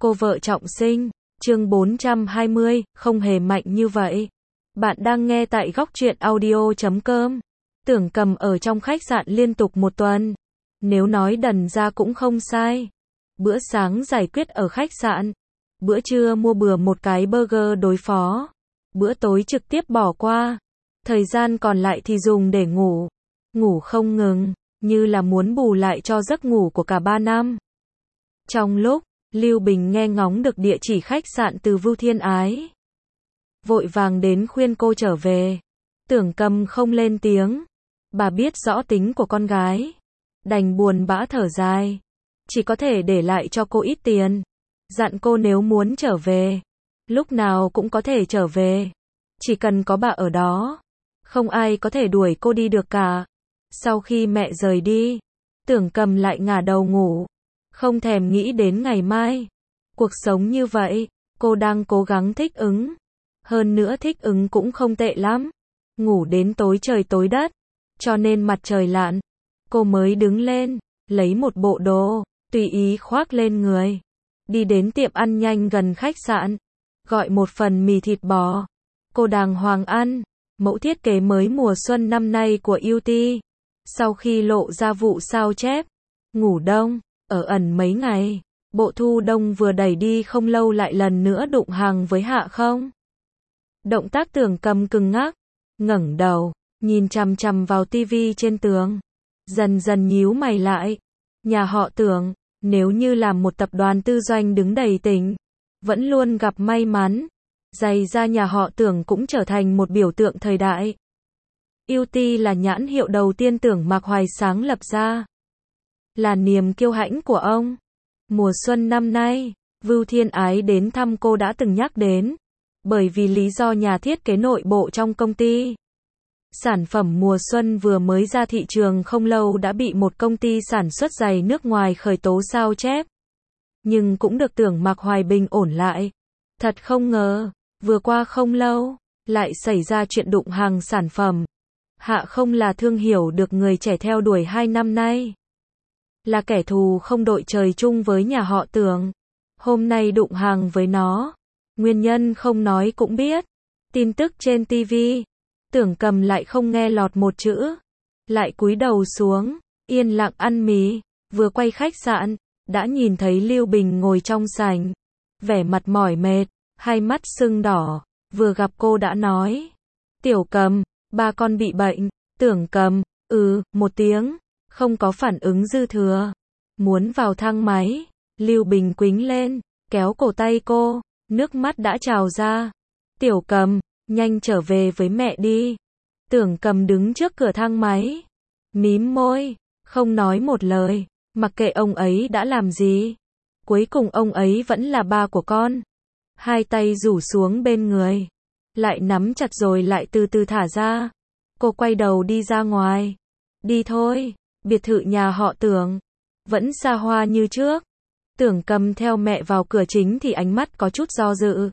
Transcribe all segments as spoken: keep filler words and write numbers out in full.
Cô vợ trọng sinh, chương bốn trăm hai mươi, không hề mạnh như vậy. Bạn đang nghe tại góc truyện audio chấm com. Tưởng Cầm ở trong khách sạn liên tục một tuần. Nếu nói đần ra cũng không sai. Bữa sáng giải quyết ở khách sạn. Bữa trưa mua bừa một cái burger đối phó. Bữa tối trực tiếp bỏ qua. Thời gian còn lại thì dùng để ngủ. Ngủ không ngừng, như là muốn bù lại cho giấc ngủ của cả ba năm. Trong lúc Lưu Bình nghe ngóng được địa chỉ khách sạn từ Vưu Thiên Ái, vội vàng đến khuyên cô trở về. Tưởng Cầm không lên tiếng. Bà biết rõ tính của con gái, đành buồn bã thở dài. Chỉ có thể để lại cho cô ít tiền. Dặn cô nếu muốn trở về, lúc nào cũng có thể trở về. Chỉ cần có bà ở đó, không ai có thể đuổi cô đi được cả. Sau khi mẹ rời đi, Tưởng Cầm lại ngả đầu ngủ. Không thèm nghĩ đến ngày mai. Cuộc sống như vậy, cô đang cố gắng thích ứng. Hơn nữa thích ứng cũng không tệ lắm. Ngủ đến tối trời tối đất. Cho nên mặt trời lặn, cô mới đứng lên, lấy một bộ đồ, tùy ý khoác lên người. Đi đến tiệm ăn nhanh gần khách sạn. Gọi một phần mì thịt bò. Cô đàng hoàng ăn. Mẫu thiết kế mới mùa xuân năm nay của u tê. Sau khi lộ ra vụ sao chép ngủ đông, ở ẩn mấy ngày, bộ thu đông vừa đẩy đi không lâu lại lần nữa đụng hàng với Hạ Không. Động tác Tưởng Cầm cứng ngắc, ngẩng đầu, nhìn chằm chằm vào tivi trên tường. Dần dần nhíu mày lại. Nhà họ Tưởng, nếu như làm một tập đoàn tư doanh đứng đầy tỉnh, vẫn luôn gặp may mắn. Giày da nhà họ Tưởng cũng trở thành một biểu tượng thời đại. u tê là nhãn hiệu đầu tiên Tưởng Mạc Hoài sáng lập ra. Là niềm kiêu hãnh của ông. Mùa xuân năm nay, Vưu Thiên Ái đến thăm cô đã từng nhắc đến. Bởi vì lý do nhà thiết kế nội bộ trong công ty. Sản phẩm mùa xuân vừa mới ra thị trường không lâu đã bị một công ty sản xuất giày nước ngoài khởi tố sao chép. Nhưng cũng được Tưởng Mạc Hoài bình ổn lại. Thật không ngờ, vừa qua không lâu, lại xảy ra chuyện đụng hàng sản phẩm. Hạ Không là thương hiệu được người trẻ theo đuổi hai năm nay. Là kẻ thù không đội trời chung với nhà họ Tưởng. Hôm nay đụng hàng với nó. Nguyên nhân không nói cũng biết. Tin tức trên tivi. Tưởng Cầm lại không nghe lọt một chữ. Lại cúi đầu xuống, yên lặng ăn mì. Vừa quay khách sạn, đã nhìn thấy Lưu Bình ngồi trong sảnh. Vẻ mặt mỏi mệt, hai mắt sưng đỏ. Vừa gặp cô đã nói. Tiểu Cầm, ba con bị bệnh. Tưởng Cầm, ừ, một tiếng. Không có phản ứng dư thừa. Muốn vào thang máy. Lưu Bình quĩnh lên, kéo cổ tay cô. Nước mắt đã trào ra. Tiểu Cầm, nhanh trở về với mẹ đi. Tưởng Cầm đứng trước cửa thang máy. Mím môi, không nói một lời. Mặc kệ ông ấy đã làm gì. Cuối cùng ông ấy vẫn là ba của con. Hai tay rủ xuống bên người. Lại nắm chặt rồi lại từ từ thả ra. Cô quay đầu đi ra ngoài. Đi thôi. Biệt thự nhà họ Tưởng vẫn xa hoa như trước. Tưởng Cầm theo mẹ vào cửa chính thì ánh mắt có chút do dự.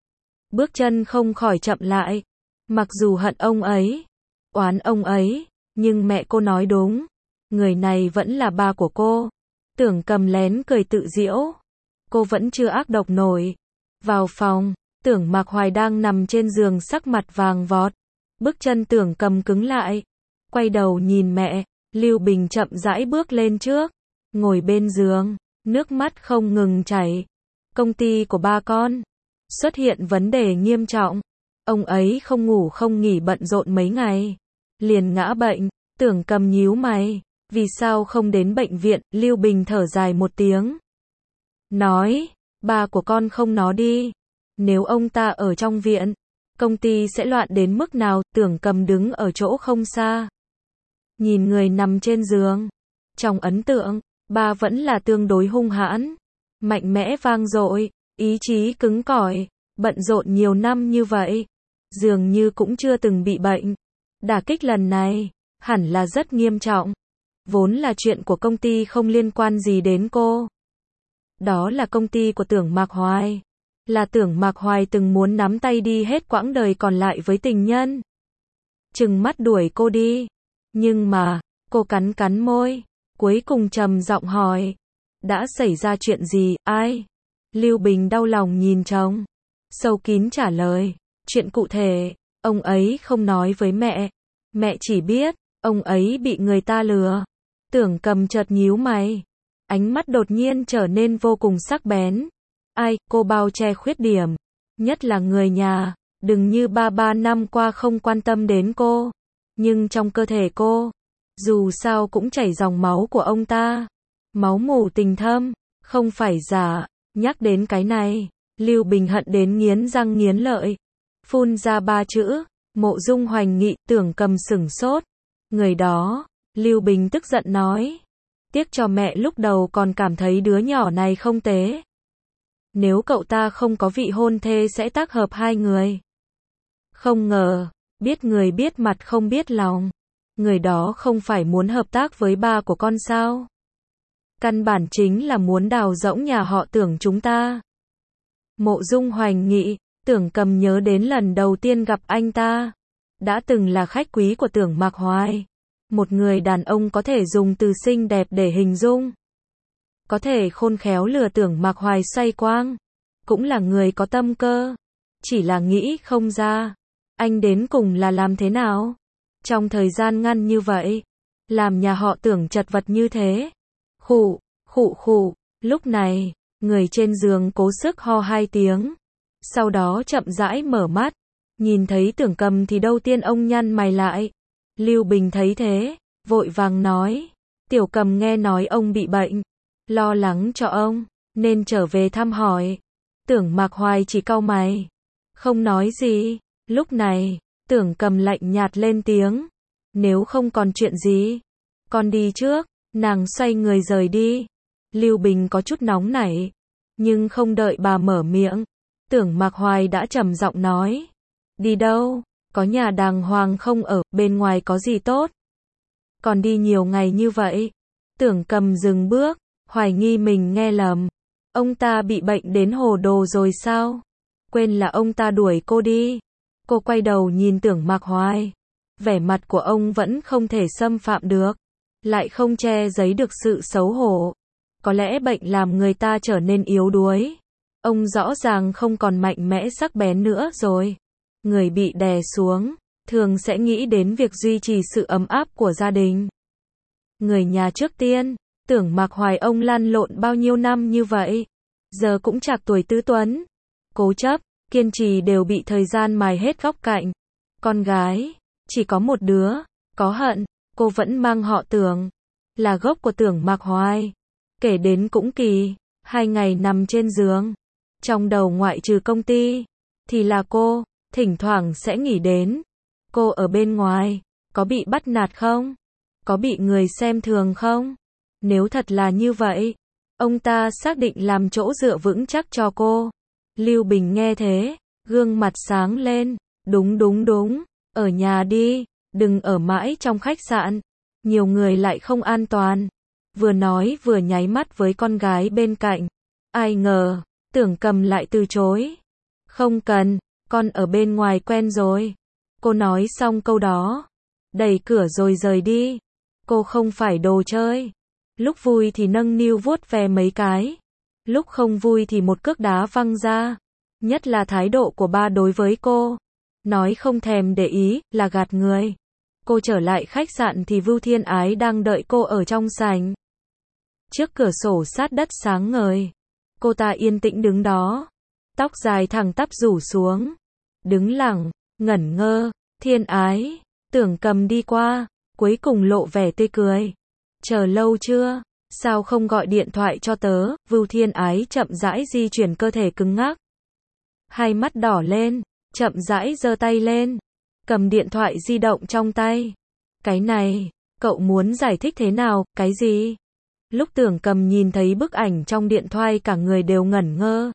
Bước chân không khỏi chậm lại. Mặc dù hận ông ấy, oán ông ấy, nhưng mẹ cô nói đúng. Người này vẫn là ba của cô. Tưởng Cầm lén cười tự giễu. Cô vẫn chưa ác độc nổi. Vào phòng, Tưởng Mạc Hoài đang nằm trên giường sắc mặt vàng vọt. Bước chân Tưởng Cầm cứng lại. Quay đầu nhìn mẹ. Lưu Bình chậm rãi bước lên trước. Ngồi bên giường, nước mắt không ngừng chảy. Công ty của ba con xuất hiện vấn đề nghiêm trọng. Ông ấy không ngủ không nghỉ bận rộn mấy ngày. Liền ngã bệnh. Tưởng Cầm nhíu mày. Vì sao không đến bệnh viện? Lưu Bình thở dài một tiếng. Nói, ba của con không nó đi. Nếu ông ta ở trong viện, công ty sẽ loạn đến mức nào? Tưởng Cầm đứng ở chỗ không xa. Nhìn người nằm trên giường. Trong ấn tượng, ba vẫn là tương đối hung hãn. Mạnh mẽ vang dội, ý chí cứng cỏi, bận rộn nhiều năm như vậy. Dường như cũng chưa từng bị bệnh. Đả kích lần này, hẳn là rất nghiêm trọng. Vốn là chuyện của công ty không liên quan gì đến cô. Đó là công ty của Tưởng Mạc Hoài. Là Tưởng Mạc Hoài từng muốn nắm tay đi hết quãng đời còn lại với tình nhân. Trừng mắt đuổi cô đi. Nhưng mà, cô cắn cắn môi. Cuối cùng trầm giọng hỏi. Đã xảy ra chuyện gì, ai? Lưu Bình đau lòng nhìn chồng. Sâu kín trả lời. Chuyện cụ thể, ông ấy không nói với mẹ. Mẹ chỉ biết, ông ấy bị người ta lừa. Tưởng Cầm chợt nhíu mày. Ánh mắt đột nhiên trở nên vô cùng sắc bén. Ai, cô bao che khuyết điểm. Nhất là người nhà. Đừng như ba ba năm qua không quan tâm đến cô. Nhưng trong cơ thể cô, dù sao cũng chảy dòng máu của ông ta. Máu mủ tình thâm, không phải giả. Nhắc đến cái này, Lưu Bình hận đến nghiến răng nghiến lợi. Phun ra ba chữ, Mộ Dung Hoành Nghị. Tưởng Cầm sửng sốt. Người đó, Lưu Bình tức giận nói. Tiếc cho mẹ lúc đầu còn cảm thấy đứa nhỏ này không tế. Nếu cậu ta không có vị hôn thê sẽ tác hợp hai người. Không ngờ, biết người biết mặt không biết lòng. Người đó không phải muốn hợp tác với ba của con sao? Căn bản chính là muốn đào rỗng nhà họ Tưởng chúng ta. Mộ Dung Hoành Nghị. Tưởng Cầm nhớ đến lần đầu tiên gặp anh ta. Đã từng là khách quý của Tưởng Mạc Hoài. Một người đàn ông có thể dùng từ xinh đẹp để hình dung. Có thể khôn khéo lừa Tưởng Mạc Hoài xoay quang. Cũng là người có tâm cơ. Chỉ là nghĩ không ra. Anh đến cùng là làm thế nào? Trong thời gian ngắn như vậy. Làm nhà họ Tưởng chật vật như thế. Khụ, khụ khụ. Lúc này, người trên giường cố sức ho hai tiếng. Sau đó chậm rãi mở mắt. Nhìn thấy Tưởng Cầm thì đầu tiên ông nhăn mày lại. Lưu Bình thấy thế, vội vàng nói. Tiểu Cầm nghe nói ông bị bệnh. Lo lắng cho ông, nên trở về thăm hỏi. Tưởng Mạc Hoài chỉ cau mày. Không nói gì. Lúc này, Tưởng Cầm lạnh nhạt lên tiếng. Nếu không còn chuyện gì, con đi trước. Nàng xoay người rời đi. Lưu Bình có chút nóng nảy. Nhưng không đợi bà mở miệng. Tưởng Mạc Hoài đã trầm giọng nói. Đi đâu? Có nhà đàng hoàng không ở, bên ngoài có gì tốt? Còn đi nhiều ngày như vậy. Tưởng Cầm dừng bước, hoài nghi mình nghe lầm. Ông ta bị bệnh đến hồ đồ rồi sao? Quên là ông ta đuổi cô đi. Cô quay đầu nhìn Tưởng Mạc Hoài. Vẻ mặt của ông vẫn không thể xâm phạm được. Lại không che giấu được sự xấu hổ. Có lẽ bệnh làm người ta trở nên yếu đuối. Ông rõ ràng không còn mạnh mẽ sắc bén nữa rồi. Người bị đè xuống, thường sẽ nghĩ đến việc duy trì sự ấm áp của gia đình. Người nhà trước tiên, Tưởng Mạc Hoài ông lăn lộn bao nhiêu năm như vậy. Giờ cũng trạc tuổi tứ tuấn. Cố chấp, kiên trì đều bị thời gian mài hết góc cạnh. Con gái, chỉ có một đứa, có hận, cô vẫn mang họ Tưởng. Là gốc của Tưởng Mạc Hoài. Kể đến cũng kỳ, hai ngày nằm trên giường. Trong đầu ngoại trừ công ty, thì là cô, thỉnh thoảng sẽ nghĩ đến. Cô ở bên ngoài, có bị bắt nạt không? Có bị người xem thường không? Nếu thật là như vậy, ông ta xác định làm chỗ dựa vững chắc cho cô. Lưu Bình nghe thế, gương mặt sáng lên. Đúng đúng đúng, ở nhà đi, đừng ở mãi trong khách sạn. Nhiều người lại không an toàn. Vừa nói vừa nháy mắt với con gái bên cạnh. Ai ngờ, Tưởng Cầm lại từ chối. Không cần, con ở bên ngoài quen rồi. Cô nói xong câu đó, đẩy cửa rồi rời đi. Cô không phải đồ chơi. Lúc vui thì nâng niu vuốt ve mấy cái. Lúc không vui thì một cước đá văng ra. Nhất là thái độ của ba đối với cô. Nói không thèm để ý, là gạt người. Cô trở lại khách sạn thì Vưu Thiên Ái đang đợi cô ở trong sảnh. Trước cửa sổ sát đất sáng ngời. Cô ta yên tĩnh đứng đó. Tóc dài thẳng tắp rủ xuống. Đứng lặng, ngẩn ngơ. Thiên Ái, Tưởng Cầm đi qua, cuối cùng lộ vẻ tươi cười. Chờ lâu chưa? Sao không gọi điện thoại cho tớ? Vưu Thiên Ái chậm rãi di chuyển cơ thể cứng ngắc. Hai mắt đỏ lên, chậm rãi giơ tay lên. Cầm điện thoại di động trong tay. Cái này, cậu muốn giải thích thế nào, cái gì? Lúc Tưởng Cầm nhìn thấy bức ảnh trong điện thoại cả người đều ngẩn ngơ.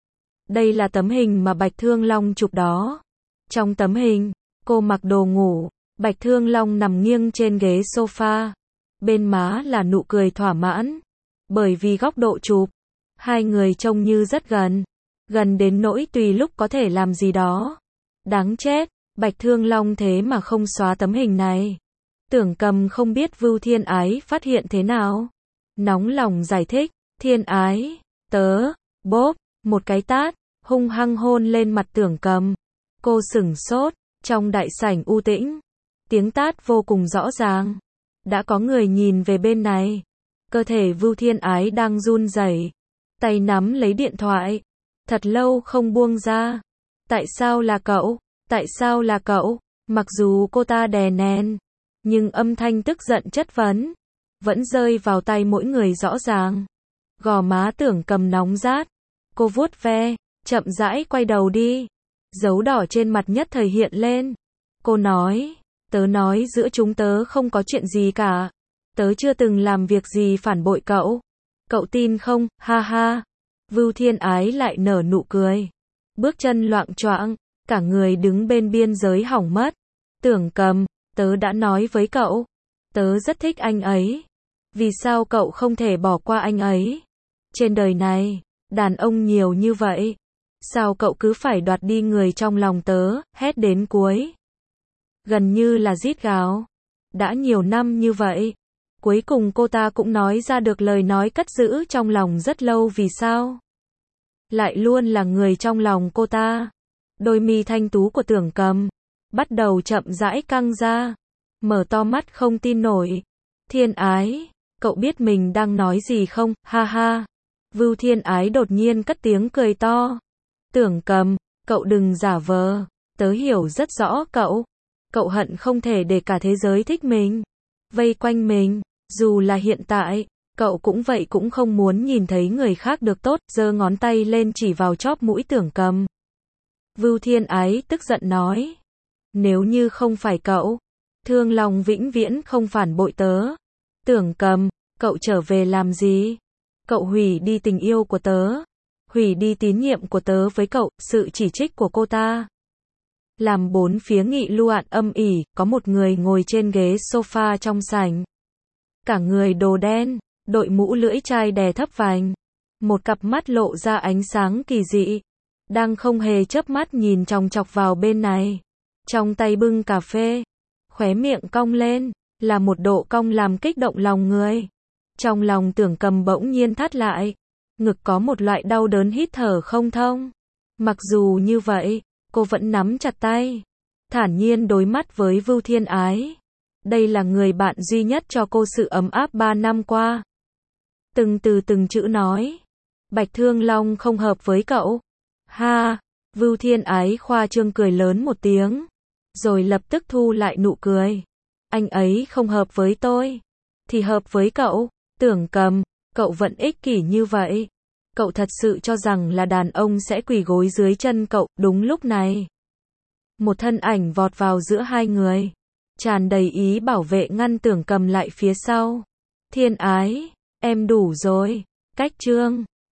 Đây là tấm hình mà Bạch Thương Long chụp đó. Trong tấm hình, cô mặc đồ ngủ, Bạch Thương Long nằm nghiêng trên ghế sofa. Bên má là nụ cười thỏa mãn. Bởi vì góc độ chụp, hai người trông như rất gần. Gần đến nỗi tùy lúc có thể làm gì đó. Đáng chết, Bạch Thương Long thế mà không xóa tấm hình này. Tưởng Cầm không biết Vưu Thiên Ái phát hiện thế nào. Nóng lòng giải thích, Thiên Ái, tớ, bốp, Một cái tát, hung hăng hôn lên mặt Tưởng Cầm. Cô sửng sốt, trong đại sảnh u tĩnh. Tiếng tát vô cùng rõ ràng. Đã có người nhìn về bên này. Cơ thể Vưu Thiên Ái đang run rẩy, tay nắm lấy điện thoại. Thật lâu không buông ra. Tại sao là cậu? Tại sao là cậu? Mặc dù cô ta đè nén, nhưng âm thanh tức giận chất vấn vẫn rơi vào tai mỗi người rõ ràng. Gò má Tưởng Cầm nóng rát. Cô vuốt ve, chậm rãi quay đầu đi. Dấu đỏ trên mặt nhất thời hiện lên. Cô nói, tớ nói giữa chúng tớ không có chuyện gì cả. Tớ chưa từng làm việc gì phản bội cậu. Cậu tin không? Ha ha. Vưu Thiên Ái lại nở nụ cười. Bước chân loạng choạng, cả người đứng bên biên giới hỏng mất. Tưởng Cầm, tớ đã nói với cậu. Tớ rất thích anh ấy. Vì sao cậu không thể bỏ qua anh ấy? Trên đời này, đàn ông nhiều như vậy. Sao cậu cứ phải đoạt đi người trong lòng tớ, hét đến cuối. Gần như là rít gào. Đã nhiều năm như vậy. Cuối cùng cô ta cũng nói ra được lời nói cất giữ trong lòng rất lâu. Vì sao? Lại luôn là người trong lòng cô ta. Đôi mi thanh tú của Tưởng Cầm bắt đầu chậm rãi căng ra. Mở to mắt không tin nổi. Thiên Ái, cậu biết mình đang nói gì không? Ha ha. Vưu Thiên Ái đột nhiên cất tiếng cười to. Tưởng Cầm, cậu đừng giả vờ. Tớ hiểu rất rõ cậu. Cậu hận không thể để cả thế giới thích mình, vây quanh mình. Dù là hiện tại, cậu cũng vậy, cũng không muốn nhìn thấy người khác được tốt. Giơ ngón tay lên chỉ vào chóp mũi Tưởng Cầm. Vưu Thiên Ái tức giận nói. Nếu như không phải cậu, Thương Long vĩnh viễn không phản bội tớ. Tưởng Cầm, cậu trở về làm gì? Cậu hủy đi tình yêu của tớ. Hủy đi tín nhiệm của tớ với cậu. Sự chỉ trích của cô ta làm bốn phía nghị luận âm ỉ. Có một người ngồi trên ghế sofa trong sảnh. Cả người đồ đen, đội mũ lưỡi chai đè thấp vành. Một cặp mắt lộ ra ánh sáng kỳ dị. Đang không hề chớp mắt nhìn chòng chọc vào bên này. Trong tay bưng cà phê. Khóe miệng cong lên. Là một độ cong làm kích động lòng người. Trong lòng Tưởng Cầm bỗng nhiên thắt lại. Ngực có một loại đau đớn hít thở không thông. Mặc dù như vậy, cô vẫn nắm chặt tay. Thản nhiên đối mắt với Vưu Thiên Ái. Đây là người bạn duy nhất cho cô sự ấm áp ba năm qua. Từng từ từng chữ nói. Bạch Thương Long không hợp với cậu. Ha, Vưu Thiên Ái khoa trương cười lớn một tiếng. Rồi lập tức thu lại nụ cười. Anh ấy không hợp với tôi. Thì hợp với cậu. Tưởng Cầm, cậu vẫn ích kỷ như vậy. Cậu thật sự cho rằng là đàn ông sẽ quỳ gối dưới chân cậu. Đúng lúc này, một thân ảnh vọt vào giữa hai người. Tràn đầy ý bảo vệ ngăn Tưởng Cầm lại phía sau. Thiên Ái, em đủ rồi. Cách chương